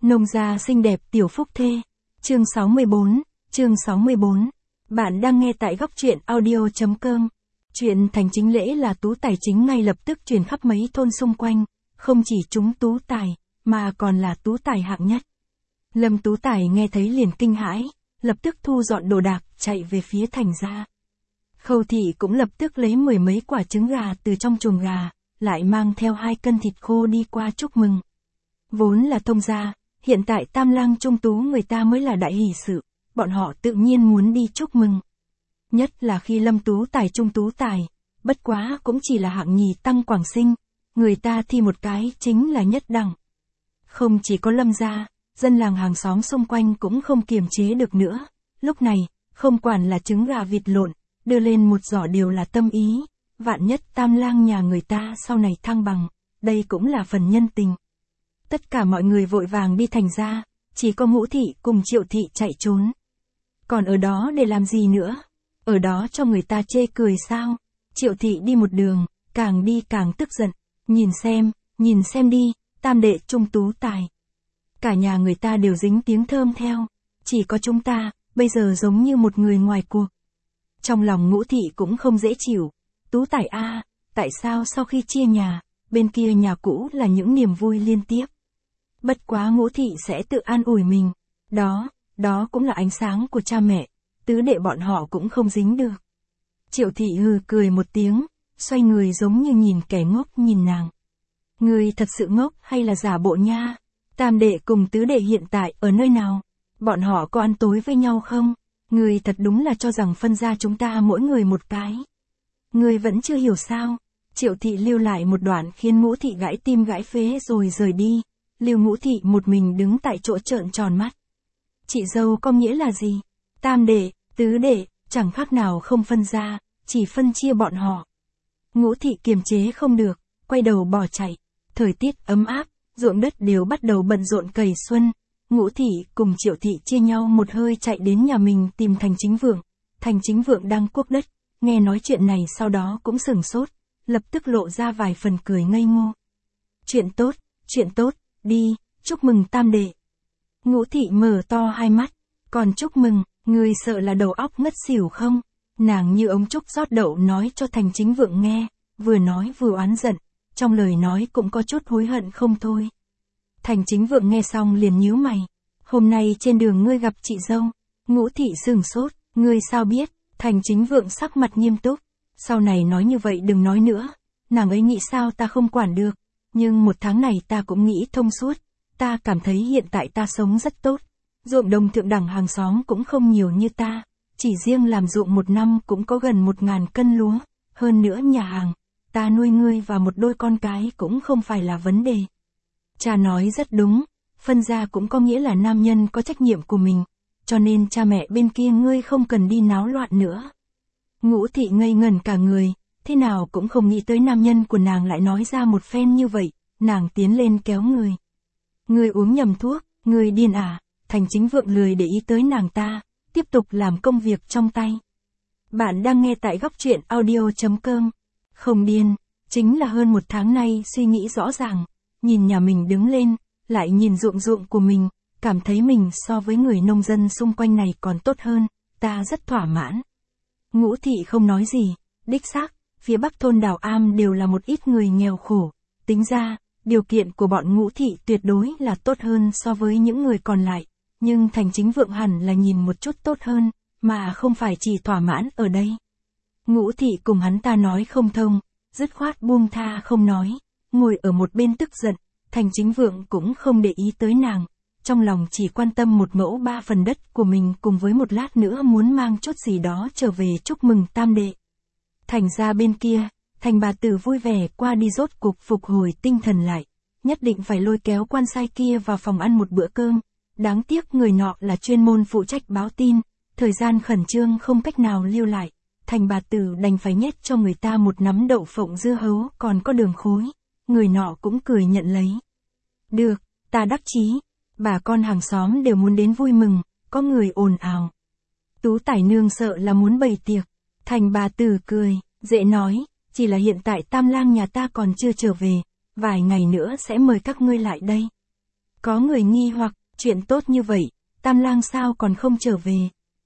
Nông gia xinh đẹp tiểu phúc thê. Chương 64. Bạn đang nghe tại góc truyện audio.com. Chuyện thành chính lễ là tú tài chính ngay lập tức truyền khắp mấy thôn xung quanh, không chỉ chúng tú tài, mà còn là tú tài hạng nhất. Lâm Tú Tài nghe thấy liền kinh hãi, lập tức thu dọn đồ đạc, chạy về phía thành gia. Khâu thị cũng lập tức lấy 10 mấy quả trứng gà từ trong chuồng gà, lại mang theo 2 cân thịt khô đi qua chúc mừng. Vốn là thông gia, hiện tại tam lang trung tú người ta mới là đại hỷ sự, bọn họ tự nhiên muốn đi chúc mừng. Nhất là khi Lâm Tú Tài trung tú tài, bất quá cũng chỉ là hạng nhì tăng quảng sinh, người ta thi một cái chính là nhất đẳng. Không chỉ có Lâm gia, dân làng hàng xóm xung quanh cũng không kiềm chế được nữa, lúc này, không quản là trứng gà vịt lộn, đưa lên một giỏ đều là tâm ý, vạn nhất tam lang nhà người ta sau này thăng bằng, đây cũng là phần nhân tình. Tất cả mọi người vội vàng đi thành ra, chỉ có Ngũ thị cùng Triệu thị chạy trốn. Còn ở đó để làm gì nữa? Ở đó cho người ta chê cười sao? Triệu thị đi một đường, càng đi càng tức giận, nhìn xem đi, tam đệ trung tú tài. Cả nhà người ta đều dính tiếng thơm theo, chỉ có chúng ta, bây giờ giống như một người ngoài cuộc. Trong lòng Ngũ thị cũng không dễ chịu, tú tài a, tại sao sau khi chia nhà, bên kia nhà cũ là những niềm vui liên tiếp. Bất quá Ngũ thị sẽ tự an ủi mình, đó cũng là ánh sáng của cha mẹ, tứ đệ bọn họ cũng không dính được. Triệu thị hừ cười một tiếng, xoay người giống như nhìn kẻ ngốc nhìn nàng. Người thật sự ngốc hay là giả bộ nha? Tam đệ cùng tứ đệ hiện tại ở nơi nào? Bọn họ có ăn tối với nhau không? Người thật đúng là cho rằng phân ra chúng ta mỗi người một cái. Người vẫn chưa hiểu sao? Triệu thị lưu lại một đoạn khiến Ngũ thị gãi tim gãi phế rồi rời đi. Lưu Ngũ thị một mình đứng tại chỗ trợn tròn mắt. Chị dâu có nghĩa là gì? Tam đệ, tứ đệ, chẳng khác nào không phân ra, chỉ phân chia bọn họ. Ngũ thị kiềm chế không được, quay đầu bỏ chạy. Thời tiết ấm áp, ruộng đất đều bắt đầu bận rộn cày xuân. Ngũ thị cùng Triệu thị chia nhau một hơi chạy đến nhà mình tìm Thành Chính Vượng. Thành Chính Vượng đang cuốc đất, nghe nói chuyện này sau đó cũng sửng sốt, lập tức lộ ra vài phần cười ngây ngô. Chuyện tốt, đi, chúc mừng tam đệ. Ngũ thị mở to hai mắt, còn chúc mừng, người sợ là đầu óc ngất xỉu không? Nàng như ống trúc rót đậu nói cho Thành Chính Vượng nghe, vừa nói vừa oán giận, trong lời nói cũng có chút hối hận không thôi. Thành Chính Vượng nghe xong liền nhíu mày, hôm nay trên đường ngươi gặp chị dâu. Ngũ thị sửng sốt, ngươi sao biết? Thành Chính Vượng sắc mặt nghiêm túc, sau này nói như vậy đừng nói nữa, nàng ấy nghĩ sao ta không quản được, nhưng 1 tháng này ta cũng nghĩ thông suốt, ta cảm thấy hiện tại ta sống rất tốt, ruộng đồng thượng đẳng hàng xóm cũng không nhiều như ta, chỉ riêng làm ruộng 1 năm cũng có gần 1000 cân lúa, hơn nữa nhà hàng, ta nuôi ngươi và một đôi con cái cũng không phải là vấn đề. Cha nói rất đúng, phân gia cũng có nghĩa là nam nhân có trách nhiệm của mình, cho nên cha mẹ bên kia ngươi không cần đi náo loạn nữa. Ngũ thị ngây ngẩn cả người, thế nào cũng không nghĩ tới nam nhân của nàng lại nói ra một phen như vậy, nàng tiến lên kéo người. Ngươi uống nhầm thuốc, ngươi điên à? Thành Chính Vượng lười để ý tới nàng ta, tiếp tục làm công việc trong tay. Bạn đang nghe tại góc truyện audio.com. Không điên, chính là hơn 1 tháng nay suy nghĩ rõ ràng, nhìn nhà mình đứng lên, lại nhìn ruộng của mình, cảm thấy mình so với người nông dân xung quanh này còn tốt hơn, ta rất thỏa mãn. Ngũ thị không nói gì, đích xác, phía bắc thôn Đào Am đều là một ít người nghèo khổ, tính ra, điều kiện của bọn Ngũ thị tuyệt đối là tốt hơn so với những người còn lại, nhưng Thành Chính Vượng hẳn là nhìn một chút tốt hơn, mà không phải chỉ thỏa mãn ở đây. Ngũ thị cùng hắn ta nói không thông, dứt khoát buông tha không nói, ngồi ở một bên tức giận, Thành Chính Vượng cũng không để ý tới nàng, trong lòng chỉ quan tâm 1 mẫu 3 phần đất của mình cùng với một lát nữa muốn mang chút gì đó trở về chúc mừng tam đệ. Thành ra bên kia, Thành bà tử vui vẻ qua đi rốt cục phục hồi tinh thần lại, nhất định phải lôi kéo quan sai kia vào phòng ăn một bữa cơm, đáng tiếc người nọ là chuyên môn phụ trách báo tin, thời gian khẩn trương không cách nào lưu lại, Thành bà tử đành phải nhét cho người ta một nắm đậu phộng dưa hấu còn có đường khối, người nọ cũng cười nhận lấy. Được, ta đắc chí, bà con hàng xóm đều muốn đến vui mừng, có người ồn ào. Tú Tài nương sợ là muốn bày tiệc, Thành bà tử cười, dễ nói, chỉ là hiện tại tam lang nhà ta còn chưa trở về, vài ngày nữa sẽ mời các ngươi lại đây. Có người nghi hoặc, chuyện tốt như vậy, Tam Lang sao còn không trở về?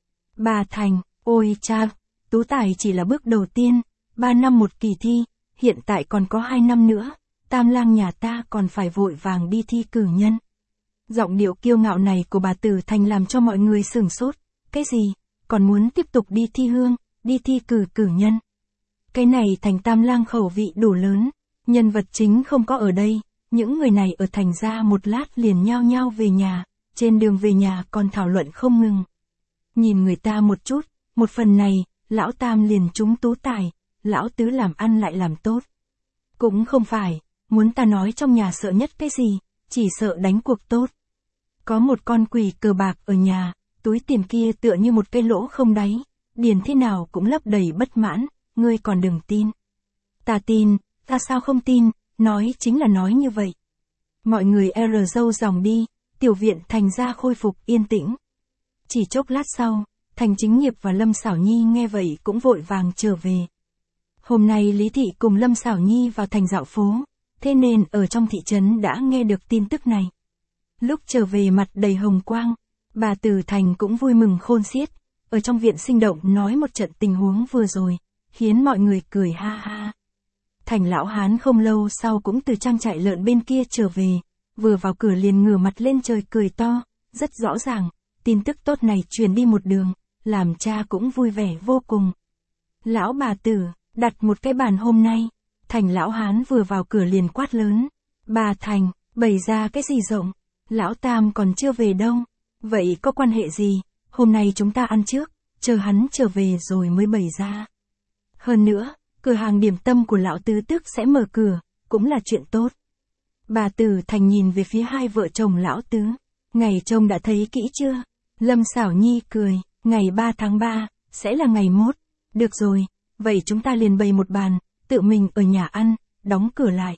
Bà Thành, ôi cha, tú tài chỉ là bước đầu tiên, 3 năm một kỳ thi, hiện tại còn có 2 năm nữa, Tam Lang nhà ta còn phải vội vàng đi thi cử nhân. Giọng điệu kiêu ngạo này của bà Tử Thành làm cho mọi người sửng sốt, cái gì, còn muốn tiếp tục đi thi hương, đi thi cử nhân. Cái này Thành Tam Lang khẩu vị đủ lớn, nhân vật chính không có ở đây, những người này ở Thành ra một lát liền nhao nhao về nhà, trên đường về nhà còn thảo luận không ngừng. Nhìn người ta một chút, một phần này, lão Tam liền trúng tú tài, lão Tứ làm ăn lại làm tốt. Cũng không phải, muốn ta nói trong nhà sợ nhất cái gì, chỉ sợ đánh cuộc tốt. Có một con quỷ cờ bạc ở nhà, túi tiền kia tựa như một cái lỗ không đáy, điền thế nào cũng lấp đầy bất mãn, ngươi còn đừng tin. Ta tin, ta sao không tin, nói chính là nói như vậy. Mọi người râu dòng đi, tiểu viện Thành ra khôi phục yên tĩnh. Chỉ chốc lát sau, Thành Chính Nghiệp và Lâm Xảo Nhi nghe vậy cũng vội vàng trở về. Hôm nay Lý Thị cùng Lâm Xảo Nhi vào thành dạo phố, thế nên ở trong thị trấn đã nghe được tin tức này. Lúc trở về mặt đầy hồng quang, bà Từ Thành cũng vui mừng khôn xiết, ở trong viện sinh động nói một trận tình huống vừa rồi, khiến mọi người cười ha ha. Thành lão hán không lâu sau cũng từ trang trại lợn bên kia trở về, vừa vào cửa liền ngửa mặt lên trời cười to, rất rõ ràng, tin tức tốt này truyền đi một đường, làm cha cũng vui vẻ vô cùng. Lão bà Tử, đặt một cái bàn hôm nay, Thành lão hán vừa vào cửa liền quát lớn, bà Thành, bày ra cái gì rộng, lão Tam còn chưa về đâu, vậy có quan hệ gì, hôm nay chúng ta ăn trước, chờ hắn trở về rồi mới bày ra. Hơn nữa, cửa hàng điểm tâm của lão Tứ tức sẽ mở cửa, cũng là chuyện tốt. Bà Tử Thành nhìn về phía hai vợ chồng lão Tứ, ngày trông đã thấy kỹ chưa? Lâm Xảo Nhi cười, ngày 3 tháng 3, sẽ là ngày mốt, được rồi, vậy chúng ta liền bày một bàn, tự mình ở nhà ăn, đóng cửa lại.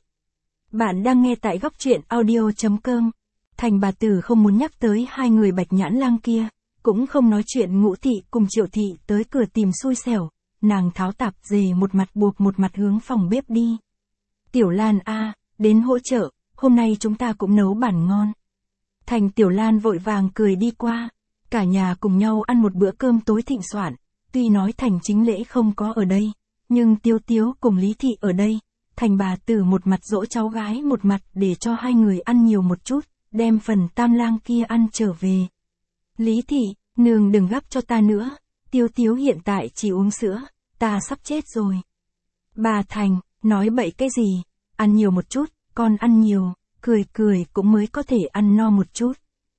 Bạn đang nghe tại góc truyện audio.com. Thành bà Tử không muốn nhắc tới hai người Bạch Nhãn Lang kia, cũng không nói chuyện Ngũ Thị cùng Triệu Thị tới cửa tìm xui xẻo, nàng tháo tạp dề một mặt buộc một mặt hướng phòng bếp đi. Tiểu Lan a, đến hỗ trợ, hôm nay chúng ta cũng nấu bản ngon. Thành Tiểu Lan vội vàng cười đi qua, cả nhà cùng nhau ăn một bữa cơm tối thịnh soạn, tuy nói Thành Chính Lễ không có ở đây, nhưng Tiếu Tiếu cùng Lý Thị ở đây, Thành bà Tử một mặt dỗ cháu gái một mặt để cho hai người ăn nhiều một chút, đem phần Tam Lang kia ăn trở về. Lý Thị, nương đừng gắp cho ta nữa, Tiếu Tiếu hiện tại chỉ uống sữa, ta sắp chết rồi. Bà Thành, nói bậy cái gì, ăn nhiều một chút, con ăn nhiều, cười cười cũng mới có thể ăn no một chút.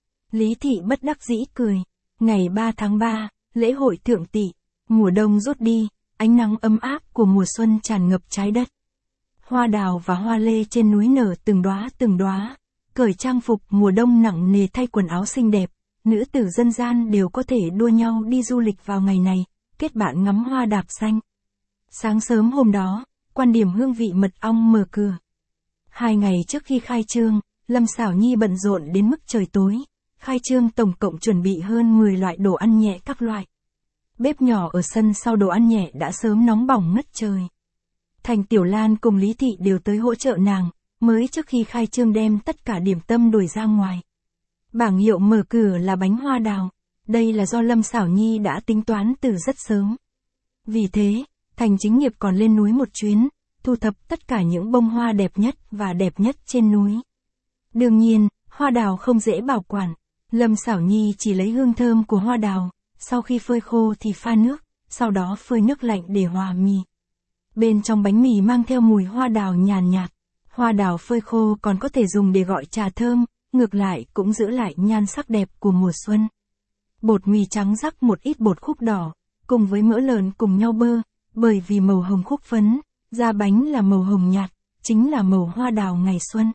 Lý Thị bất đắc dĩ cười, ngày 3 tháng 3, lễ hội Thượng Tỵ, mùa đông rút đi, ánh nắng ấm áp của mùa xuân tràn ngập trái đất. Hoa đào và hoa lê trên núi nở từng đóa, cởi trang phục mùa đông nặng nề thay quần áo xinh đẹp, nữ tử dân gian đều có thể đua nhau đi du lịch vào ngày này, kết bạn ngắm hoa đạp xanh. Sáng sớm hôm đó, quan điểm hương vị mật ong mở cửa. 2 ngày trước khi khai trương, Lâm Xảo Nhi bận rộn đến mức trời tối, khai trương tổng cộng chuẩn bị hơn 10 loại đồ ăn nhẹ các loại. Bếp nhỏ ở sân sau đồ ăn nhẹ đã sớm nóng bỏng ngất trời. Thành Tiểu Lan cùng Lý Thị đều tới hỗ trợ nàng, mới trước khi khai trương đem tất cả điểm tâm đuổi ra ngoài. Bảng hiệu mở cửa là bánh hoa đào, đây là do Lâm Xảo Nhi đã tính toán từ rất sớm. Vì thế, Thành Chính Nghiệp còn lên núi một chuyến, thu thập tất cả những bông hoa đẹp nhất và đẹp nhất trên núi. Đương nhiên, hoa đào không dễ bảo quản, Lâm Xảo Nhi chỉ lấy hương thơm của hoa đào, sau khi phơi khô thì pha nước, sau đó phơi nước lạnh để hòa mì. Bên trong bánh mì mang theo mùi hoa đào nhàn nhạt, hoa đào phơi khô còn có thể dùng để gọi trà thơm, ngược lại cũng giữ lại nhan sắc đẹp của mùa xuân. Bột mì trắng rắc một ít bột khúc đỏ, cùng với mỡ lợn cùng nhau bơ, bởi vì màu hồng khúc phấn, da bánh là màu hồng nhạt, chính là màu hoa đào ngày xuân.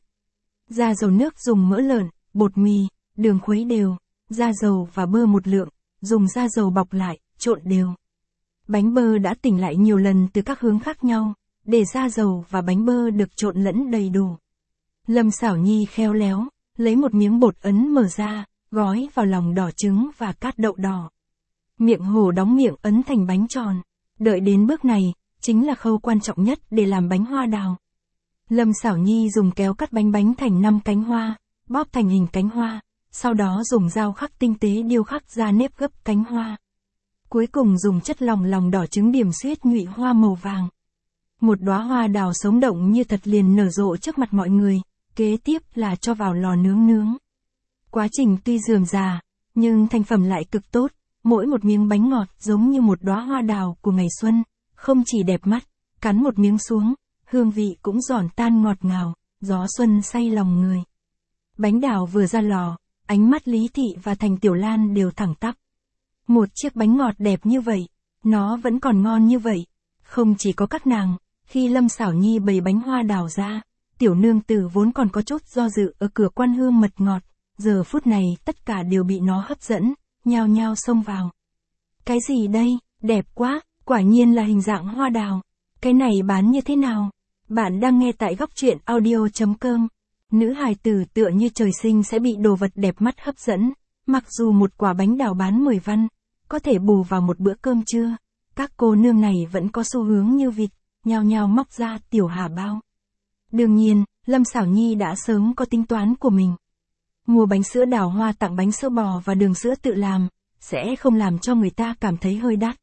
Ra dầu nước dùng mỡ lợn, bột mì, đường khuấy đều, ra dầu và bơ một lượng, dùng da dầu bọc lại, trộn đều. Bánh bơ đã tỉnh lại nhiều lần từ các hướng khác nhau, để da dầu và bánh bơ được trộn lẫn đầy đủ. Lâm Xảo Nhi khéo léo, lấy một miếng bột ấn mở ra, gói vào lòng đỏ trứng và cát đậu đỏ. Miệng hổ đóng miệng ấn thành bánh tròn. Đợi đến bước này, chính là khâu quan trọng nhất để làm bánh hoa đào. Lâm Xảo Nhi dùng kéo cắt bánh thành 5 cánh hoa, bóp thành hình cánh hoa, sau đó dùng dao khắc tinh tế điêu khắc ra nếp gấp cánh hoa. Cuối cùng dùng chất lòng lòng đỏ trứng điểm xuyết nhụy hoa màu vàng. Một đóa hoa đào sống động như thật liền nở rộ trước mặt mọi người, kế tiếp là cho vào lò nướng. Quá trình tuy rườm rà, nhưng thành phẩm lại cực tốt, mỗi một miếng bánh ngọt giống như một đóa hoa đào của ngày xuân, không chỉ đẹp mắt, cắn một miếng xuống, hương vị cũng giòn tan ngọt ngào, gió xuân say lòng người. Bánh đào vừa ra lò, ánh mắt Lý Thị và Thành Tiểu Lan đều thẳng tắp. Một chiếc bánh ngọt đẹp như vậy, nó vẫn còn ngon như vậy. Không chỉ có các nàng, khi Lâm Xảo Nhi bày bánh hoa đào ra, tiểu nương tử vốn còn có chút do dự ở cửa quan hương mật ngọt, giờ phút này tất cả đều bị nó hấp dẫn, nhao nhao xông vào. Cái gì đây, đẹp quá, quả nhiên là hình dạng hoa đào. Cái này bán như thế nào? Bạn đang nghe tại góc truyện audio.com. Nữ hài tử tựa như trời sinh sẽ bị đồ vật đẹp mắt hấp dẫn, mặc dù một quả bánh đào bán 10 văn, có thể bù vào một bữa cơm trưa, các cô nương này vẫn có xu hướng như vịt, nhao nhao móc ra tiểu hà bao. Đương nhiên, Lâm Xảo Nhi đã sớm có tính toán của mình. Mua bánh sữa đào hoa tặng bánh sữa bò và đường sữa tự làm, sẽ không làm cho người ta cảm thấy hơi đắt.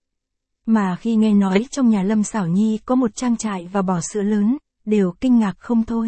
Mà khi nghe nói trong nhà Lâm Xảo Nhi có một trang trại và bò sữa lớn, đều kinh ngạc không thôi.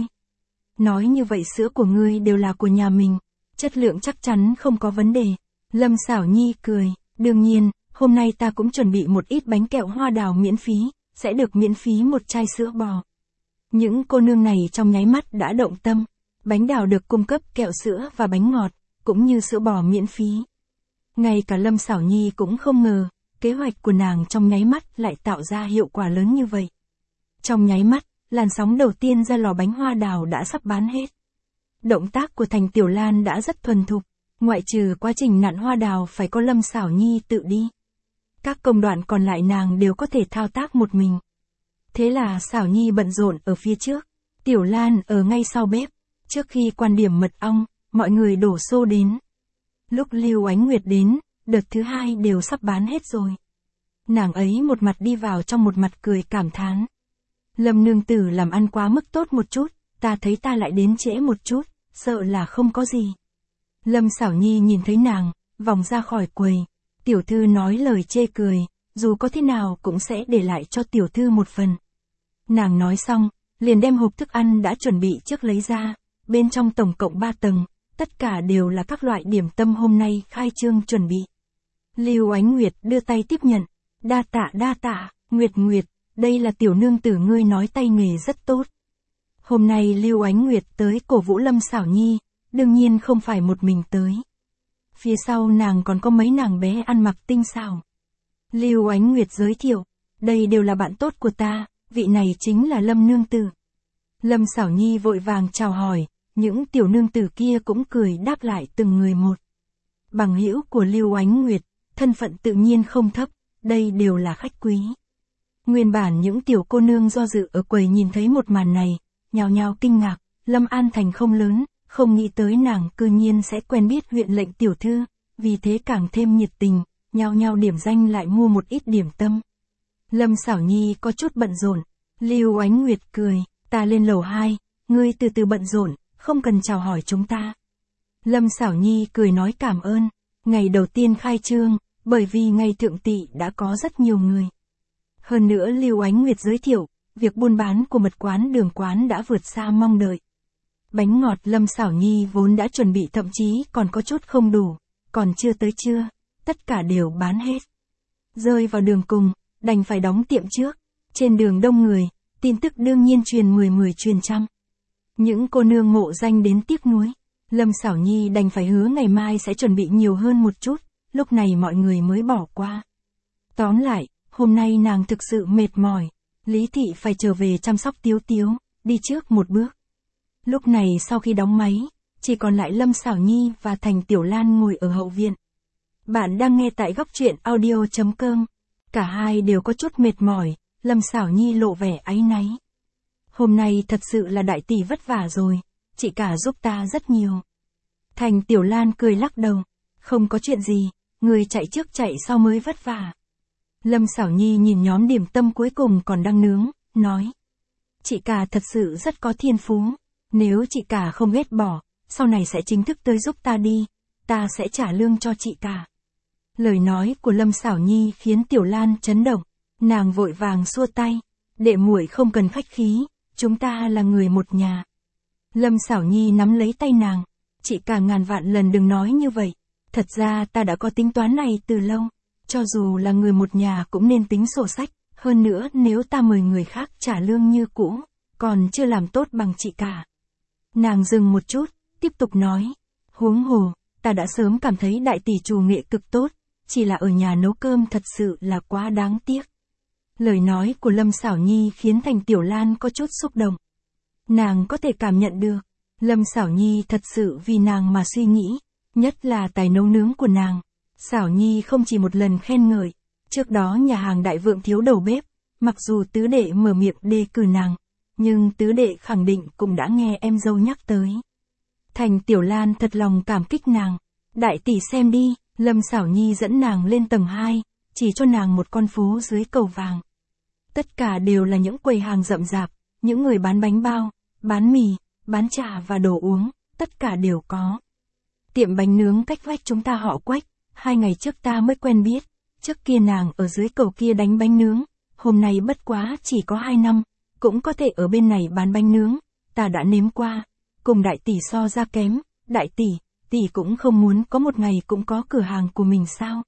Nói như vậy sữa của ngươi đều là của nhà mình, chất lượng chắc chắn không có vấn đề. Lâm Xảo Nhi cười, đương nhiên, hôm nay ta cũng chuẩn bị một ít bánh kẹo hoa đào miễn phí, sẽ được miễn phí một chai sữa bò. Những cô nương này trong nháy mắt đã động tâm, bánh đào được cung cấp kẹo sữa và bánh ngọt, cũng như sữa bò miễn phí. Ngay cả Lâm Xảo Nhi cũng không ngờ, kế hoạch của nàng trong nháy mắt lại tạo ra hiệu quả lớn như vậy. Trong nháy mắt, làn sóng đầu tiên ra lò bánh hoa đào đã sắp bán hết. Động tác của Thành Tiểu Lan đã rất thuần thục, ngoại trừ quá trình nặn hoa đào phải có Lâm Xảo Nhi tự đi. Các công đoạn còn lại nàng đều có thể thao tác một mình. Thế là Xảo Nhi bận rộn ở phía trước, Tiểu Lan ở ngay sau bếp. Trước khi quan điểm mật ong, mọi người đổ xô đến. Lúc Lưu Ánh Nguyệt đến, đợt thứ hai đều sắp bán hết rồi. Nàng ấy một mặt đi vào trong một mặt cười cảm thán. Lâm nương tử làm ăn quá mức tốt một chút, ta thấy ta lại đến trễ một chút, sợ là không có gì. Lâm Xảo Nhi nhìn thấy nàng, vòng ra khỏi quầy. Tiểu thư nói lời chê cười, dù có thế nào cũng sẽ để lại cho tiểu thư một phần. Nàng nói xong, liền đem hộp thức ăn đã chuẩn bị trước lấy ra, bên trong tổng cộng 3 tầng, tất cả đều là các loại điểm tâm hôm nay khai trương chuẩn bị. Lưu Ánh Nguyệt đưa tay tiếp nhận, đa tạ, Nguyệt, đây là tiểu nương tử ngươi nói tay nghề rất tốt. Hôm nay Lưu Ánh Nguyệt tới cổ vũ Lâm Xảo Nhi, đương nhiên không phải một mình tới. Phía sau nàng còn có mấy nàng bé ăn mặc tinh xảo. Lưu Ánh Nguyệt giới thiệu, đây đều là bạn tốt của ta, vị này chính là Lâm nương tử. Lâm Xảo Nhi vội vàng chào hỏi, những tiểu nương tử kia cũng cười đáp lại từng người một. Bằng hữu của Lưu Ánh Nguyệt, thân phận tự nhiên không thấp, đây đều là khách quý. Nguyên bản những tiểu cô nương do dự ở quầy nhìn thấy một màn này, nhao nhao kinh ngạc, Lâm An Thành không lớn, không nghĩ tới nàng cư nhiên sẽ quen biết huyện lệnh tiểu thư, vì thế càng thêm nhiệt tình, nhao nhao điểm danh lại mua một ít điểm tâm. Lâm Xảo Nhi có chút bận rộn, Lưu Ánh Nguyệt cười, ta lên lầu 2, ngươi từ từ bận rộn, không cần chào hỏi chúng ta. Lâm Xảo Nhi cười nói cảm ơn, ngày đầu tiên khai trương, bởi vì ngày thượng tỵ đã có rất nhiều người. Hơn nữa Lưu Ánh Nguyệt giới thiệu, việc buôn bán của mật quán đường quán đã vượt xa mong đợi. Bánh ngọt Lâm Xảo Nhi vốn đã chuẩn bị thậm chí còn có chút không đủ, còn chưa tới trưa, tất cả đều bán hết. Rơi vào đường cùng, đành phải đóng tiệm trước, trên đường đông người, tin tức đương nhiên truyền 10 truyền trăm. Những cô nương ngộ danh đến tiếc nuối, Lâm Xảo Nhi đành phải hứa ngày mai sẽ chuẩn bị nhiều hơn một chút, lúc này mọi người mới bỏ qua. Tóm lại, hôm nay nàng thực sự mệt mỏi, Lý Thị phải trở về chăm sóc Tiếu Tiếu, đi trước một bước. Lúc này sau khi đóng máy, chỉ còn lại Lâm Xảo Nhi và Thành Tiểu Lan ngồi ở hậu viện. Bạn đang nghe tại góc truyện audio.com. Cả hai đều có chút mệt mỏi, Lâm Xảo Nhi lộ vẻ áy náy. Hôm nay thật sự là đại tỷ vất vả rồi, chị cả giúp ta rất nhiều. Thành Tiểu Lan cười lắc đầu, không có chuyện gì, người chạy trước chạy sau mới vất vả. Lâm Xảo Nhi nhìn nhóm điểm tâm cuối cùng còn đang nướng, nói. Chị cả thật sự rất có thiên phú, nếu chị cả không ghét bỏ, sau này sẽ chính thức tới giúp ta đi, ta sẽ trả lương cho chị cả. Lời nói của Lâm Xảo Nhi khiến Tiểu Lan chấn động, nàng vội vàng xua tay, đệ muội không cần khách khí, chúng ta là người một nhà. Lâm Xảo Nhi nắm lấy tay nàng, chị cả ngàn vạn lần đừng nói như vậy, thật ra ta đã có tính toán này từ lâu, cho dù là người một nhà cũng nên tính sổ sách, hơn nữa nếu ta mời người khác trả lương như cũ, còn chưa làm tốt bằng chị cả. Nàng dừng một chút, tiếp tục nói, huống hồ, ta đã sớm cảm thấy đại tỷ chủ nghệ cực tốt, chỉ là ở nhà nấu cơm thật sự là quá đáng tiếc. Lời nói của Lâm Xảo Nhi khiến Thành Tiểu Lan có chút xúc động. Nàng có thể cảm nhận được, Lâm Xảo Nhi thật sự vì nàng mà suy nghĩ, nhất là tài nấu nướng của nàng. Xảo Nhi không chỉ một lần khen ngợi, trước đó nhà hàng Đại Vượng thiếu đầu bếp, mặc dù tứ đệ mở miệng đề cử nàng, nhưng tứ đệ khẳng định cũng đã nghe em dâu nhắc tới. Thành Tiểu Lan thật lòng cảm kích nàng, đại tỷ xem đi, Lâm Xảo Nhi dẫn nàng lên tầng 2, chỉ cho nàng một con phố dưới cầu vàng. Tất cả đều là những quầy hàng rậm rạp, những người bán bánh bao, bán mì, bán trà và đồ uống, tất cả đều có. Tiệm bánh nướng cách vách chúng ta họ Quách, 2 ngày trước ta mới quen biết, trước kia nàng ở dưới cầu kia đánh bánh nướng, hôm nay bất quá chỉ có 2 năm, cũng có thể ở bên này bán bánh nướng, ta đã nếm qua, cùng đại tỷ so ra kém, đại tỷ cũng không muốn có một ngày cũng có cửa hàng của mình sao?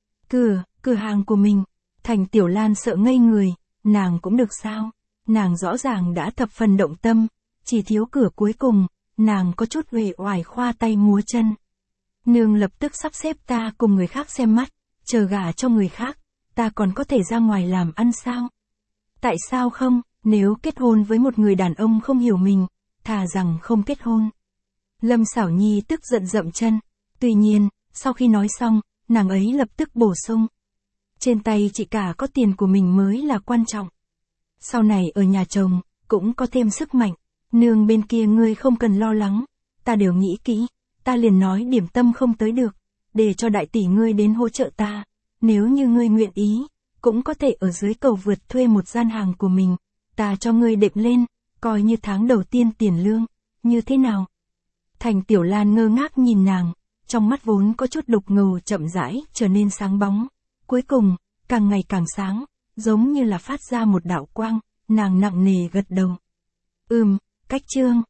Cửa hàng của mình, Thành Tiểu Lan sợ ngây người, nàng cũng được sao? Nàng rõ ràng đã thập phần động tâm, chỉ thiếu cửa cuối cùng, nàng có chút uể oải khoa tay múa chân. Nương lập tức sắp xếp ta cùng người khác xem mắt, chờ gả cho người khác, ta còn có thể ra ngoài làm ăn sao? Tại sao không, nếu kết hôn với một người đàn ông không hiểu mình, thà rằng không kết hôn. Lâm Xảo Nhi tức giận dậm chân, tuy nhiên, sau khi nói xong, nàng ấy lập tức bổ sung. Trên tay chị cả có tiền của mình mới là quan trọng. Sau này ở nhà chồng, cũng có thêm sức mạnh, nương bên kia ngươi không cần lo lắng, ta đều nghĩ kỹ, ta liền nói điểm tâm không tới được, để cho đại tỷ ngươi đến hỗ trợ ta, nếu như ngươi nguyện ý, cũng có thể ở dưới cầu vượt thuê một gian hàng của mình, ta cho ngươi đệm lên, coi như tháng đầu tiên tiền lương, như thế nào? Thành Tiểu Lan ngơ ngác nhìn nàng, trong mắt vốn có chút đục ngầu chậm rãi trở nên sáng bóng, cuối cùng, càng ngày càng sáng, giống như là phát ra một đạo quang, nàng nặng nề gật đầu. Cách chương.